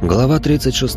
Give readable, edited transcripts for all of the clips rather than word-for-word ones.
Глава 36.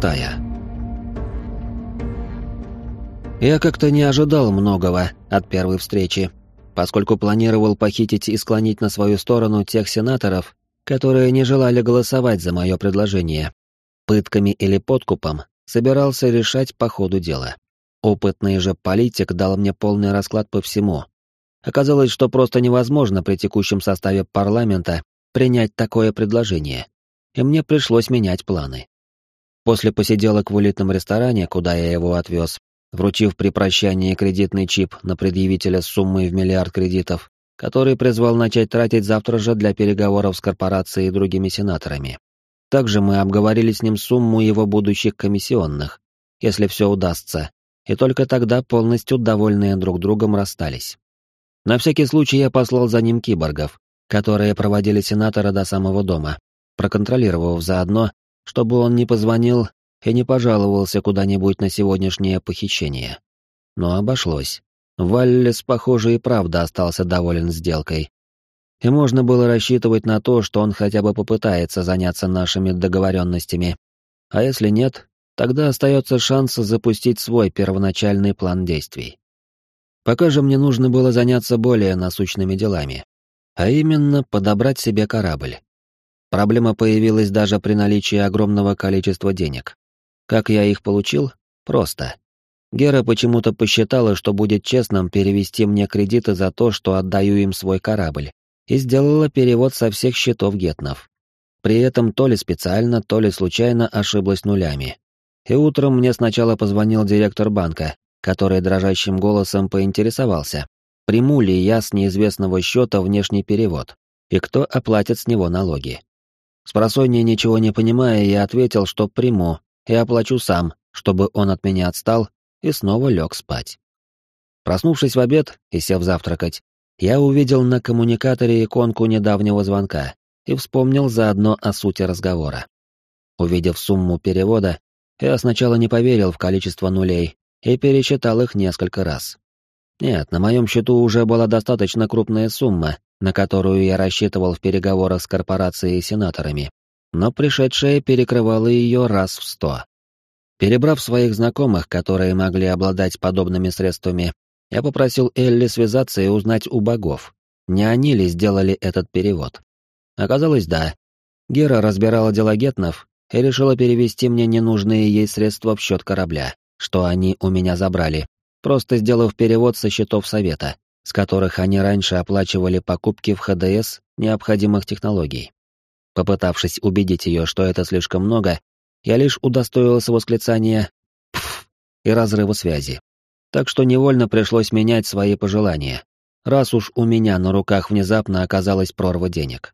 Я как-то не ожидал многого от первой встречи, поскольку планировал похитить и склонить на свою сторону тех сенаторов, которые не желали голосовать за мое предложение. Пытками или подкупом собирался решать по ходу дела. Опытный же политик дал мне полный расклад по всему. Оказалось, что просто невозможно при текущем составе парламента принять такое предложение, и мне пришлось менять планы. После посиделок в элитном ресторане, куда я его отвез, вручив при прощании кредитный чип на предъявителя с суммой в миллиард кредитов, который призвал начать тратить завтра же для переговоров с корпорацией и другими сенаторами. Также мы обговорили с ним сумму его будущих комиссионных, если все удастся, и только тогда полностью довольные друг другом расстались. На всякий случай я послал за ним киборгов, которые проводили сенатора до самого дома, проконтролировав заодно, чтобы он не позвонил и не пожаловался куда-нибудь на сегодняшнее похищение. Но обошлось. Валлес, похоже, и правда остался доволен сделкой. И можно было рассчитывать на то, что он хотя бы попытается заняться нашими договоренностями. А если нет, тогда остается шанс запустить свой первоначальный план действий. Пока же мне нужно было заняться более насущными делами, а именно подобрать себе корабль. Проблема появилась даже при наличии огромного количества денег. Как я их получил? Просто. Гера почему-то посчитала, что будет честным перевести мне кредиты за то, что отдаю им свой корабль, и сделала перевод со всех счетов гетнов. При этом то ли специально, то ли случайно ошиблась нулями. И утром мне сначала позвонил директор банка, который дрожащим голосом поинтересовался, приму ли я с неизвестного счета внешний перевод, и кто оплатит с него налоги. Спросонья, ничего не понимая, я ответил, что приму и оплачу сам, чтобы он от меня отстал, и снова лег спать. Проснувшись в обед и сев завтракать, я увидел на коммуникаторе иконку недавнего звонка и вспомнил заодно о сути разговора. Увидев сумму перевода, я сначала не поверил в количество нулей и пересчитал их несколько раз. Нет, на моем счету уже была достаточно крупная сумма, на которую я рассчитывал в переговорах с корпорацией и сенаторами, но пришедшая перекрывала ее раз в 100. Перебрав своих знакомых, которые могли обладать подобными средствами, я попросил Элли связаться и узнать у богов, не они ли сделали этот перевод. Оказалось, да. Гера разбирала дела гетнов и решила перевести мне ненужные ей средства в счет корабля, что они у меня забрали, просто сделав перевод со счетов совета, с которых они раньше оплачивали покупки в ХДС необходимых технологий. Попытавшись убедить ее, что это слишком много, я лишь удостоился восклицания «пф» и разрыва связи. Так что невольно пришлось менять свои пожелания, раз уж у меня на руках внезапно оказалась прорва денег.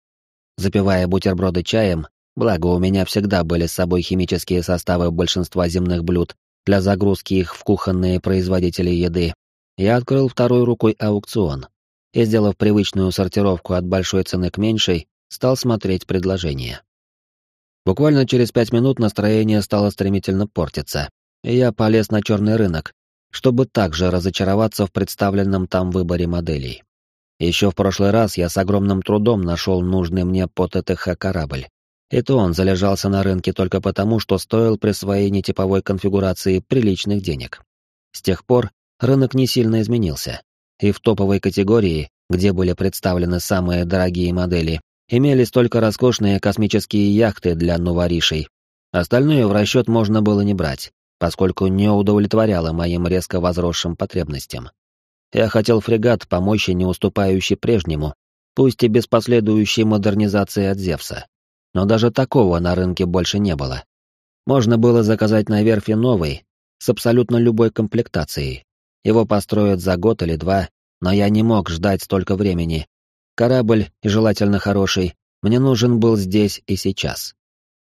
Запивая бутерброды чаем, благо у меня всегда были с собой химические составы большинства земных блюд для загрузки их в кухонные производители еды, я открыл второй рукой аукцион и, сделав привычную сортировку от большой цены к меньшей, стал смотреть предложения. Буквально через 5 минут настроение стало стремительно портиться, и я полез на черный рынок, чтобы также разочароваться в представленном там выборе моделей. Еще в прошлый раз я с огромным трудом нашел нужный мне по ТТХ корабль, и то он залежался на рынке только потому, что стоил при своей нетиповой конфигурации приличных денег. С тех пор рынок не сильно изменился, и в топовой категории, где были представлены самые дорогие модели, имелись только роскошные космические яхты для новоришей. Остальное в расчет можно было не брать, поскольку не удовлетворяло моим резко возросшим потребностям. Я хотел фрегат по мощи, не уступающий прежнему, пусть и без последующей модернизации от Зевса. Но даже такого на рынке больше не было. Можно было заказать на верфи новый, с абсолютно любой комплектацией. Его построят за год или 2, но я не мог ждать столько времени. Корабль, и желательно хороший, мне нужен был здесь и сейчас.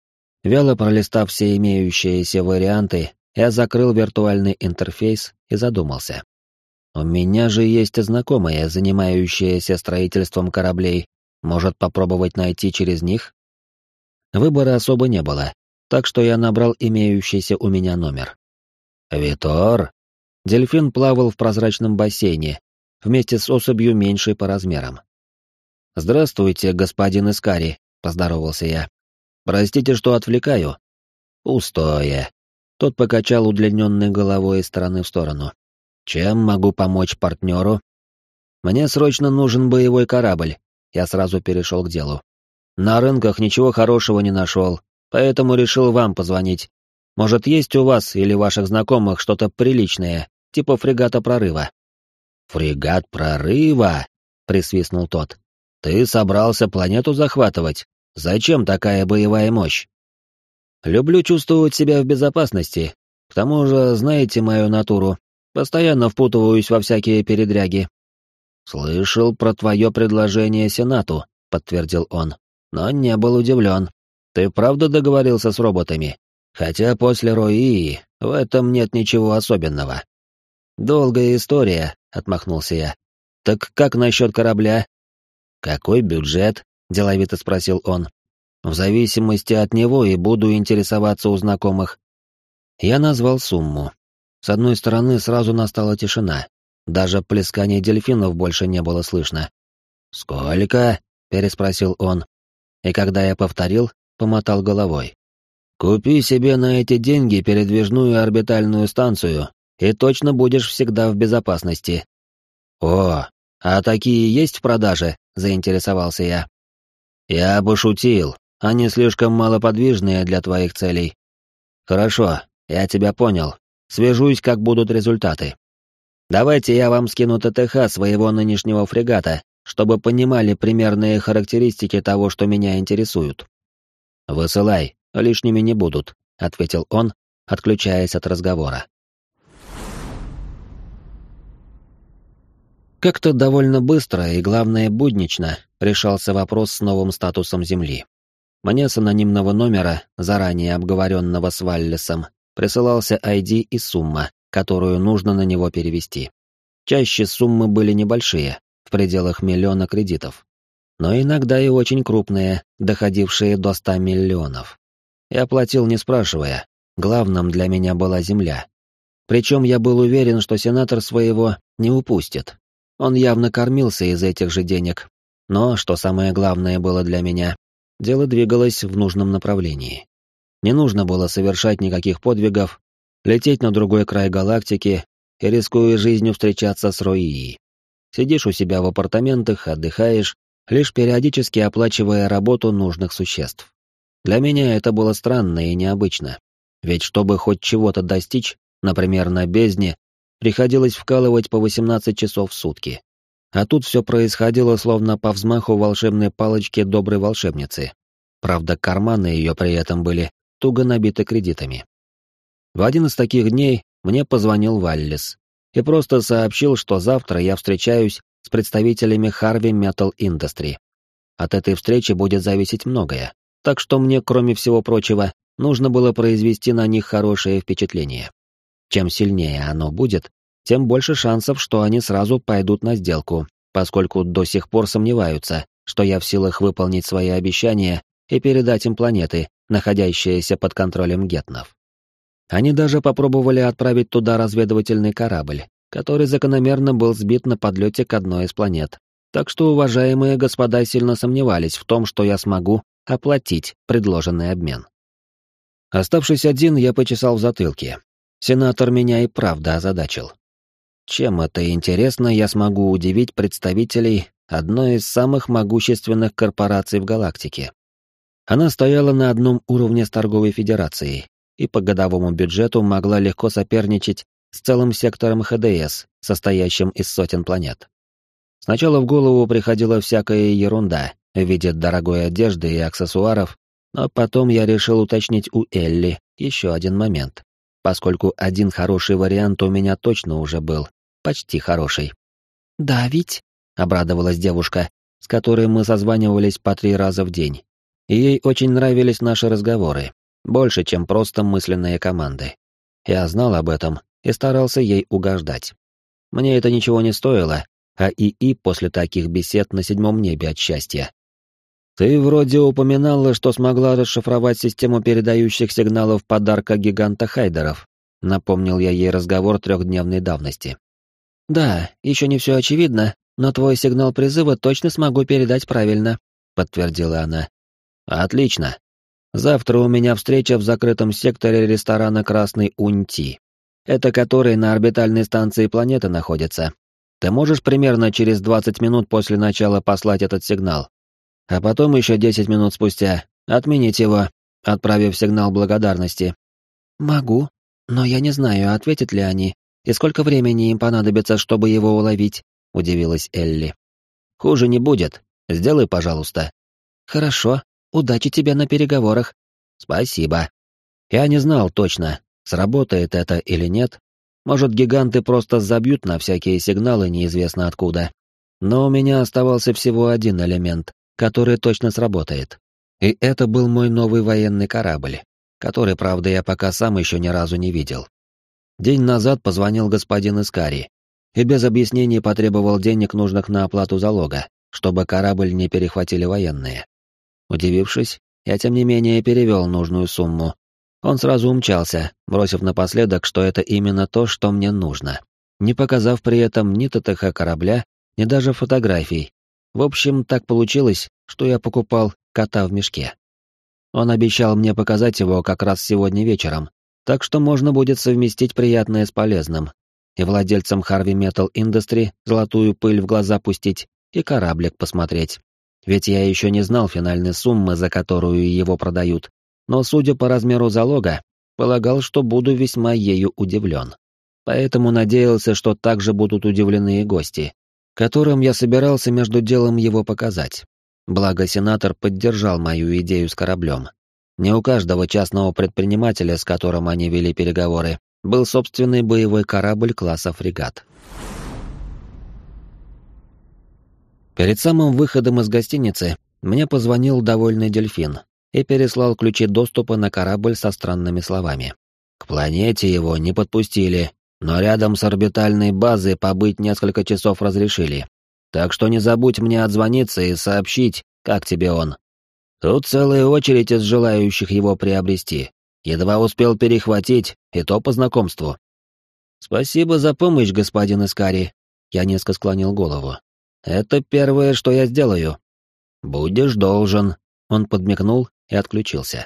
Вяло пролистав все имеющиеся варианты, я закрыл виртуальный интерфейс и задумался. У меня же есть знакомые, занимающиеся строительством кораблей. Может, попробовать найти через них? Выбора особо не было, так что я набрал имеющийся у меня номер. «Витор?» Дельфин плавал в прозрачном бассейне, вместе с особью меньшей по размерам. «Здравствуйте, господин Искари», — поздоровался я. «Простите, что отвлекаю, Пустое. Тот покачал удлиненной головой из стороны в сторону. Чем могу помочь партнеру? Мне срочно нужен боевой корабль. Я сразу перешел к делу. На рынках ничего хорошего не нашел, поэтому решил вам позвонить. Может, есть у вас или ваших знакомых что-то приличное, типа фрегата прорыва? Фрегат прорыва? Присвистнул тот. Ты собрался планету захватывать? Зачем такая боевая мощь? Люблю чувствовать себя в безопасности. К тому же, знаете мою натуру. Постоянно впутываюсь во всякие передряги. Слышал про твое предложение Сенату, подтвердил он, но не был удивлен. Ты правда договорился с роботами? Хотя после Роии в этом нет ничего особенного. Долгая история, отмахнулся я. Так как насчет корабля? Какой бюджет? Деловито спросил он. В зависимости от него и буду интересоваться у знакомых. Я назвал сумму. С одной стороны, сразу настала тишина. Даже плескания дельфинов больше не было слышно. «Сколько?» — переспросил он. И когда я повторил, помотал головой. «Купи себе на эти деньги передвижную орбитальную станцию, и точно будешь всегда в безопасности». «О, а такие есть в продаже?» — заинтересовался я. «Я бы шутил. Они слишком малоподвижные для твоих целей». «Хорошо, я тебя понял. Свяжусь, как будут результаты. Давайте я вам скину ТТХ своего нынешнего фрегата, чтобы понимали примерные характеристики того, что меня интересуют». «Высылай, лишними не будут», — ответил он, отключаясь от разговора. Как-то довольно быстро и, главное, буднично решался вопрос с новым статусом Земли. Мне с анонимного номера, заранее обговоренного с Валлесом, присылался ID и сумма, которую нужно на него перевести. Чаще суммы были небольшие, в пределах 1 000 000 кредитов, но иногда и очень крупные, доходившие до 100 миллионов. Я платил не спрашивая, главным для меня была земля. Причем я был уверен, что сенатор своего не упустит. Он явно кормился из этих же денег. Но, что самое главное было для меня, дело двигалось в нужном направлении. Не нужно было совершать никаких подвигов, лететь на другой край галактики и, рискуя жизнью, встречаться с Роией. Сидишь у себя в апартаментах, отдыхаешь, лишь периодически оплачивая работу нужных существ. Для меня это было странно и необычно. Ведь чтобы хоть чего-то достичь, например, на бездне, приходилось вкалывать по 18 часов в сутки. А тут все происходило словно по взмаху волшебной палочки доброй волшебницы. Правда, карманы ее при этом были туго набиты кредитами. В один из таких дней мне позвонил Валлес и просто сообщил, что завтра я встречаюсь с представителями Harvey Metal Industry. От этой встречи будет зависеть многое, так что мне, кроме всего прочего, нужно было произвести на них хорошее впечатление. Чем сильнее оно будет, тем больше шансов, что они сразу пойдут на сделку, поскольку до сих пор сомневаются, что я в силах выполнить свои обещания и передать им планеты, находящиеся под контролем гетнов. Они даже попробовали отправить туда разведывательный корабль, который закономерно был сбит на подлете к одной из планет. Так что уважаемые господа сильно сомневались в том, что я смогу оплатить предложенный обмен. Оставшись один, я почесал в затылке. Сенатор меня и правда озадачил. Чем это интересно, я смогу удивить представителей одной из самых могущественных корпораций в галактике. Она стояла на одном уровне с торговой федерацией и по годовому бюджету могла легко соперничать с целым сектором ХДС, состоящим из сотен планет. Сначала в голову приходила всякая ерунда в виде дорогой одежды и аксессуаров, но потом я решил уточнить у Элли еще один момент, поскольку один хороший вариант у меня точно уже был, почти хороший. «Да ведь», — обрадовалась девушка, с которой мы созванивались по 3 раза в день, и ей очень нравились наши разговоры, больше, чем просто мысленные команды. Я знал об этом и старался ей угождать. Мне это ничего не стоило, а ИИ после таких бесед на 7-м небе от счастья. «Ты вроде упоминала, что смогла расшифровать систему передающих сигналов подарка гиганта Хайдеров», — напомнил я ей разговор 3-дневной давности. «Да, еще не все очевидно, но твой сигнал призыва точно смогу передать правильно», — подтвердила она. «Отлично. Завтра у меня встреча в закрытом секторе ресторана «Красный Унти». Это который на орбитальной станции планеты находится. Ты можешь примерно через 20 минут после начала послать этот сигнал, а потом еще 10 минут спустя отменить его, отправив сигнал благодарности. Могу, но я не знаю, ответят ли они, и сколько времени им понадобится, чтобы его уловить, удивилась Элли. Хуже не будет. Сделай, пожалуйста. Хорошо. Удачи тебе на переговорах. Спасибо. Я не знал точно, сработает это или нет. Может, гиганты просто забьют на всякие сигналы неизвестно откуда. Но у меня оставался всего один элемент, который точно сработает. И это был мой новый военный корабль, который, правда, я пока сам еще ни разу не видел. День назад позвонил господин Искари и без объяснений потребовал денег, нужных на оплату залога, чтобы корабль не перехватили военные. Удивившись, я тем не менее перевел нужную сумму. Он сразу умчался, бросив напоследок, что это именно то, что мне нужно, не показав при этом ни ТТХ корабля, ни даже фотографий. В общем, так получилось, что я покупал кота в мешке. Он обещал мне показать его как раз сегодня вечером, так что можно будет совместить приятное с полезным, и владельцам Harvey Metal Industry золотую пыль в глаза пустить, и кораблик посмотреть. Ведь я еще не знал финальной суммы, за которую его продают, но, судя по размеру залога, полагал, что буду весьма ею удивлен. Поэтому надеялся, что также будут удивлены и гости, которым я собирался между делом его показать. Благо, сенатор поддержал мою идею с кораблем. Не у каждого частного предпринимателя, с которым они вели переговоры, был собственный боевой корабль класса фрегат. Перед самым выходом из гостиницы мне позвонил довольный дельфин и переслал ключи доступа на корабль со странными словами. К планете его не подпустили, но рядом с орбитальной базой побыть несколько часов разрешили. Так что не забудь мне отзвониться и сообщить, как тебе он. Тут целая очередь из желающих его приобрести. Едва успел перехватить, и то по знакомству. Спасибо за помощь, господин Искари. Я низко склонил голову. Это первое, что я сделаю. Будешь должен. Он подмигнул и отключился.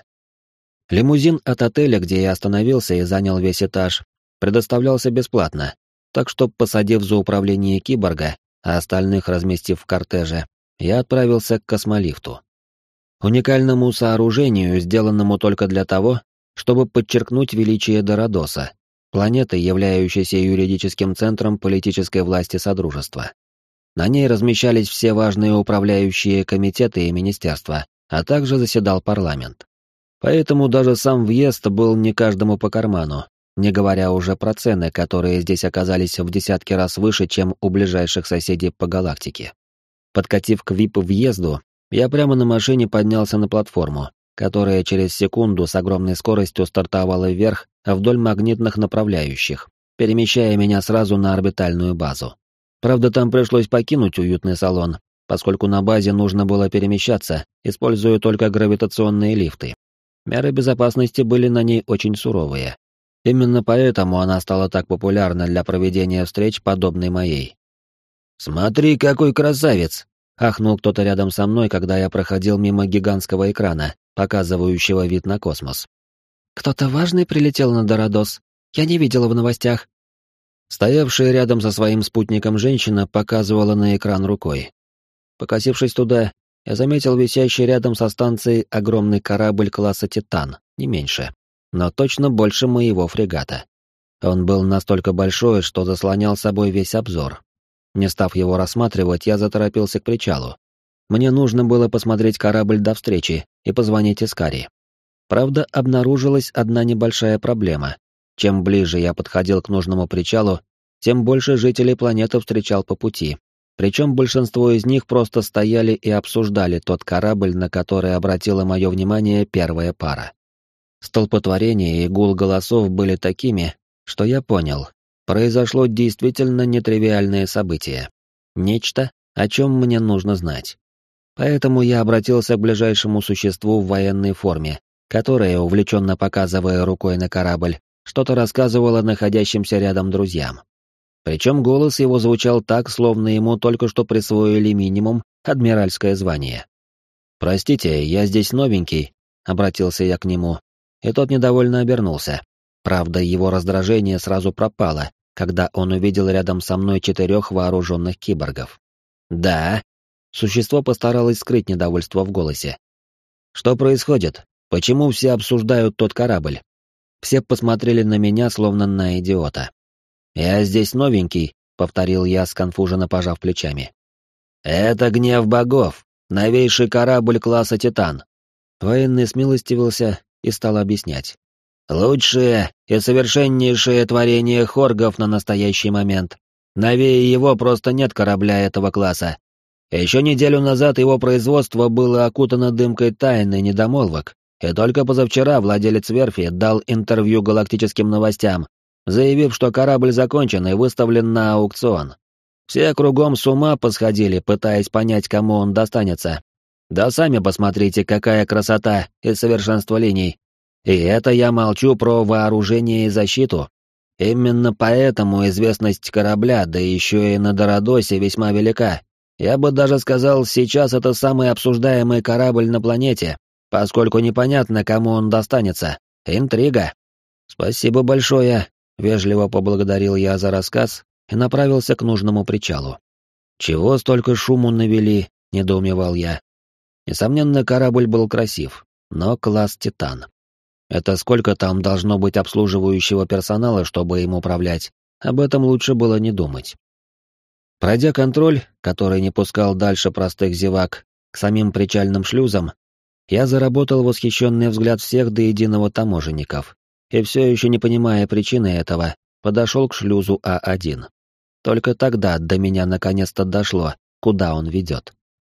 Лимузин от отеля, где я остановился и занял весь этаж, предоставлялся бесплатно, так что, посадив за управление киборга, а остальных разместив в кортеже, я отправился к космолифту. Уникальному сооружению, сделанному только для того, чтобы подчеркнуть величие Дородоса, планеты, являющейся юридическим центром политической власти Содружества. На ней размещались все важные управляющие комитеты и министерства, а также заседал парламент. Поэтому даже сам въезд был не каждому по карману, не говоря уже про цены, которые здесь оказались в десятки раз выше, чем у ближайших соседей по галактике. Подкатив к VIP-въезду, я прямо на машине поднялся на платформу, которая через секунду с огромной скоростью стартовала вверх вдоль магнитных направляющих, перемещая меня сразу на орбитальную базу. Правда, там пришлось покинуть уютный салон, поскольку на базе нужно было перемещаться, используя только гравитационные лифты. Меры безопасности были на ней очень суровые. Именно поэтому она стала так популярна для проведения встреч, подобной моей. «Смотри, какой красавец!» — ахнул кто-то рядом со мной, когда я проходил мимо гигантского экрана, показывающего вид на космос. «Кто-то важный прилетел на Дородос? Я не видела в новостях». Стоявшая рядом со своим спутником женщина показывала на экран рукой. Покосившись туда, я заметил висящий рядом со станцией огромный корабль класса «Титан», не меньше, но точно больше моего фрегата. Он был настолько большой, что заслонял собой весь обзор. Не став его рассматривать, я заторопился к причалу. Мне нужно было посмотреть корабль до встречи и позвонить Искари. Правда, обнаружилась одна небольшая проблема. Чем ближе я подходил к нужному причалу, тем больше жителей планеты встречал по пути. Причем большинство из них просто стояли и обсуждали тот корабль, на который обратила мое внимание первая пара. Столпотворение и гул голосов были такими, что я понял, произошло действительно нетривиальное событие. Нечто, о чем мне нужно знать. Поэтому я обратился к ближайшему существу в военной форме, которое, увлеченно показывая рукой на корабль, что-то рассказывало находящимся рядом друзьям. Причем голос его звучал так, словно ему только что присвоили минимум адмиральское звание. «Простите, я здесь новенький», обратился я к нему, и тот недовольно обернулся. Правда, его раздражение сразу пропало, когда он увидел рядом со мной 4 вооруженных киборгов. «Да». Существо постаралось скрыть недовольство в голосе. «Что происходит? Почему все обсуждают тот корабль?» Все посмотрели на меня, словно на идиота. «Я здесь новенький», — повторил я, сконфуженно пожав плечами. «Это гнев богов, новейший корабль класса «Титан». Военный смилостивился и стал объяснять. «Лучшее и совершеннейшее творение хоргов на настоящий момент. Новее его просто нет корабля этого класса. Еще неделю назад его производство было окутано дымкой тайны недомолвок, и только позавчера владелец верфи дал интервью галактическим новостям, заявив, что корабль закончен и выставлен на аукцион. Все кругом с ума посходили, пытаясь понять, кому он достанется. Да сами посмотрите, какая красота и совершенство линий. И это я молчу про вооружение и защиту. Именно поэтому известность корабля, да еще и на Дородосе, весьма велика. Я бы даже сказал, сейчас это самый обсуждаемый корабль на планете, поскольку непонятно, кому он достанется. Интрига. Спасибо большое, вежливо поблагодарил я за рассказ и направился к нужному причалу. Чего столько шуму навели, недоумевал я. Несомненно, корабль был красив, но класс «Титан». Это сколько там должно быть обслуживающего персонала, чтобы им управлять? Об этом лучше было не думать. Пройдя контроль, который не пускал дальше простых зевак, к самим причальным шлюзам, я заработал восхищенный взгляд всех до единого таможенников, и все еще не понимая причины этого, подошел к шлюзу А1. Только тогда до меня наконец-то дошло, куда он ведет.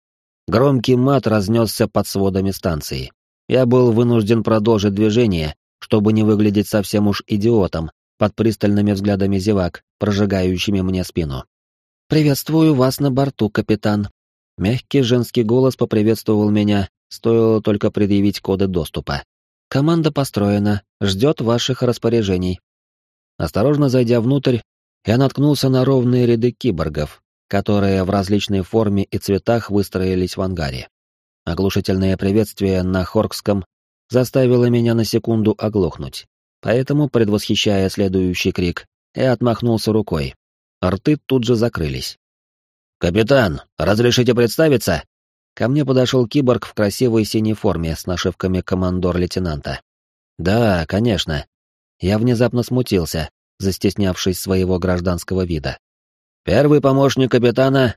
Громкий мат разнесся под сводами станции. Я был вынужден продолжить движение, чтобы не выглядеть совсем уж идиотом под пристальными взглядами зевак, прожигающими мне спину. «Приветствую вас на борту, капитан». Мягкий женский голос поприветствовал меня, стоило только предъявить коды доступа. «Команда построена, ждет ваших распоряжений». Осторожно зайдя внутрь, я наткнулся на ровные ряды киборгов, которые в различной форме и цветах выстроились в ангаре. Оглушительное приветствие на хоргском заставило меня на секунду оглохнуть, поэтому, предвосхищая следующий крик, я отмахнулся рукой. Рты тут же закрылись. «Капитан, разрешите представиться?» Ко мне подошел киборг в красивой синей форме с нашивками командор-лейтенанта. «Да, конечно». Я внезапно смутился, застеснявшись своего гражданского вида. «Первый помощник капитана,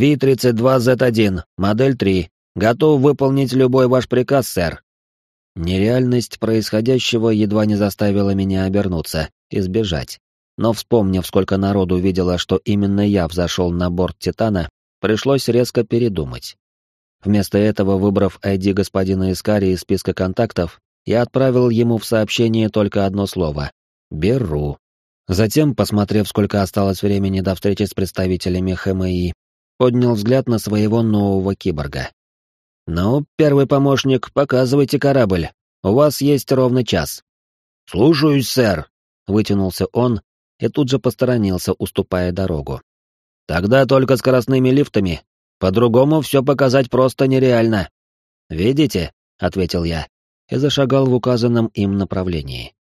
Ви-32Z1, модель 3. Готов выполнить любой ваш приказ, сэр». Нереальность происходящего едва не заставила меня обернуться и сбежать. Но вспомнив, сколько народу видело, что именно я взошел на борт «Титана», пришлось резко передумать. Вместо этого, выбрав ID господина Искари из списка контактов, я отправил ему в сообщение только одно слово — «Беру». Затем, посмотрев, сколько осталось времени до встречи с представителями ХМИ, поднял взгляд на своего нового киборга. «Ну, первый помощник, показывайте корабль. У вас есть ровно час». «Слушаюсь, сэр», — вытянулся он и тут же посторонился, уступая дорогу. «Тогда только скоростными лифтами. По-другому все показать просто нереально». «Видите?» — ответил я и зашагал в указанном им направлении.